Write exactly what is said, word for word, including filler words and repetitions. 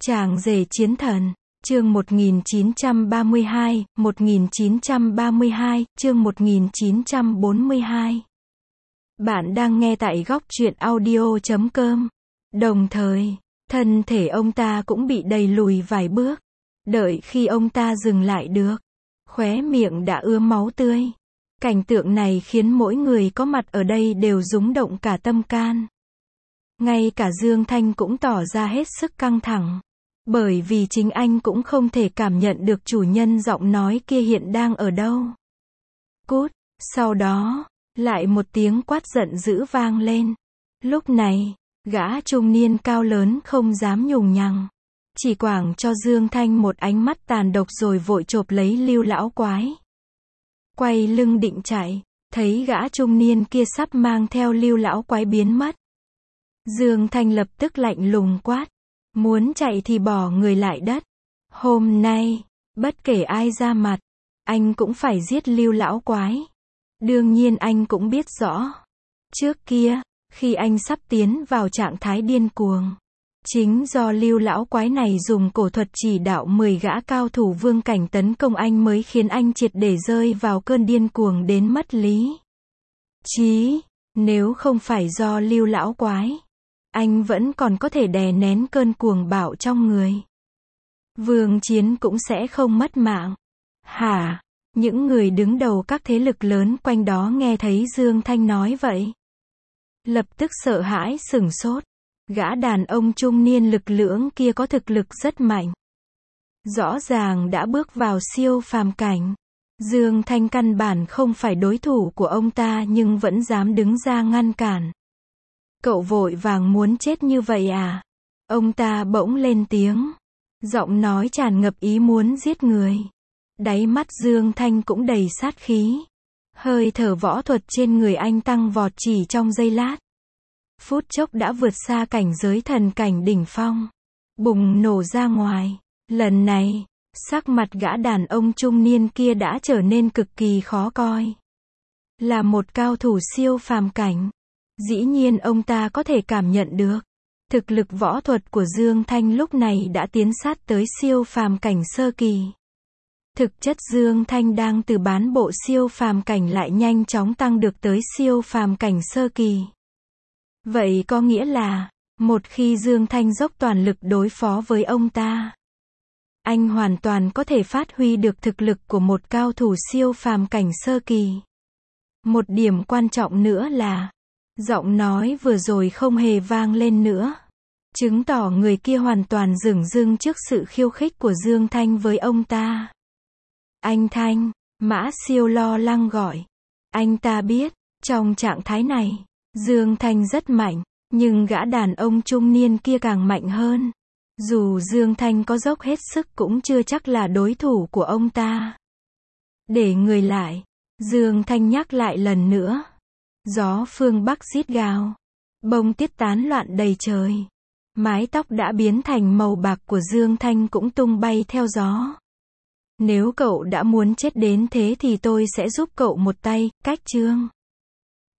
Chàng rể chiến thần, chương một nghìn chín trăm ba mươi hai, một nghìn chín trăm ba mươi hai, chương một nghìn chín trăm bốn mươi hai. Bạn đang nghe tại góc truyện audio chấm com. Đồng thời, thân thể ông ta cũng bị đẩy lùi vài bước. Đợi khi ông ta dừng lại được, khóe miệng đã ứa máu tươi. Cảnh tượng này khiến mỗi người có mặt ở đây đều rúng động cả tâm can. Ngay cả Dương Thanh cũng tỏ ra hết sức căng thẳng. Bởi vì chính anh cũng không thể cảm nhận được chủ nhân giọng nói kia hiện đang ở đâu. Cút, sau đó, lại một tiếng quát giận dữ vang lên. Lúc này, gã trung niên cao lớn không dám nhùng nhằng. Chỉ quảng cho Dương Thanh một ánh mắt tàn độc rồi vội chộp lấy Lưu lão quái. Quay lưng định chạy, thấy gã trung niên kia sắp mang theo Lưu lão quái biến mất. Dương Thanh lập tức lạnh lùng quát. Muốn chạy thì bỏ người lại đất. Hôm nay, bất kể ai ra mặt, anh cũng phải giết Lưu lão quái. Đương nhiên anh cũng biết rõ. Trước kia, khi anh sắp tiến vào trạng thái điên cuồng, chính do Lưu lão quái này dùng cổ thuật chỉ đạo mười gã cao thủ vương cảnh tấn công anh mới khiến anh triệt để rơi vào cơn điên cuồng đến mất lý trí. Nếu không phải do Lưu lão quái, anh vẫn còn có thể đè nén cơn cuồng bạo trong người. Vương Chiến cũng sẽ không mất mạng. Hả? Những người đứng đầu các thế lực lớn quanh đó nghe thấy Dương Thanh nói vậy, lập tức sợ hãi sửng sốt. Gã đàn ông trung niên lực lưỡng kia có thực lực rất mạnh. Rõ ràng đã bước vào siêu phàm cảnh. Dương Thanh căn bản không phải đối thủ của ông ta nhưng vẫn dám đứng ra ngăn cản. Cậu vội vàng muốn chết như vậy à? Ông ta bỗng lên tiếng. Giọng nói tràn ngập ý muốn giết người. Đáy mắt Dương Thanh cũng đầy sát khí. Hơi thở võ thuật trên người anh tăng vọt chỉ trong giây lát. Phút chốc đã vượt xa cảnh giới thần cảnh đỉnh phong. Bùng nổ ra ngoài. Lần này, sắc mặt gã đàn ông trung niên kia đã trở nên cực kỳ khó coi. Là một cao thủ siêu phàm cảnh. Dĩ nhiên ông ta có thể cảm nhận được. Thực lực võ thuật của Dương Thanh lúc này đã tiến sát tới siêu phàm cảnh sơ kỳ. Thực chất Dương Thanh đang từ bán bộ siêu phàm cảnh lại nhanh chóng tăng được tới siêu phàm cảnh sơ kỳ. Vậy có nghĩa là, một khi Dương Thanh dốc toàn lực đối phó với ông ta, anh hoàn toàn có thể phát huy được thực lực của một cao thủ siêu phàm cảnh sơ kỳ. Một điểm quan trọng nữa là, giọng nói vừa rồi không hề vang lên nữa. Chứng tỏ người kia hoàn toàn dửng dưng trước sự khiêu khích của Dương Thanh với ông ta. Anh Thanh, Mã Siêu lo lắng gọi. Anh ta biết, trong trạng thái này, Dương Thanh rất mạnh, nhưng gã đàn ông trung niên kia càng mạnh hơn. Dù Dương Thanh có dốc hết sức cũng chưa chắc là đối thủ của ông ta. Để người lại, Dương Thanh nhắc lại lần nữa. Gió phương Bắc rít gào. Bông tuyết tán loạn đầy trời. Mái tóc đã biến thành màu bạc của Dương Thanh cũng tung bay theo gió. Nếu cậu đã muốn chết đến thế thì tôi sẽ giúp cậu một tay. Cách chương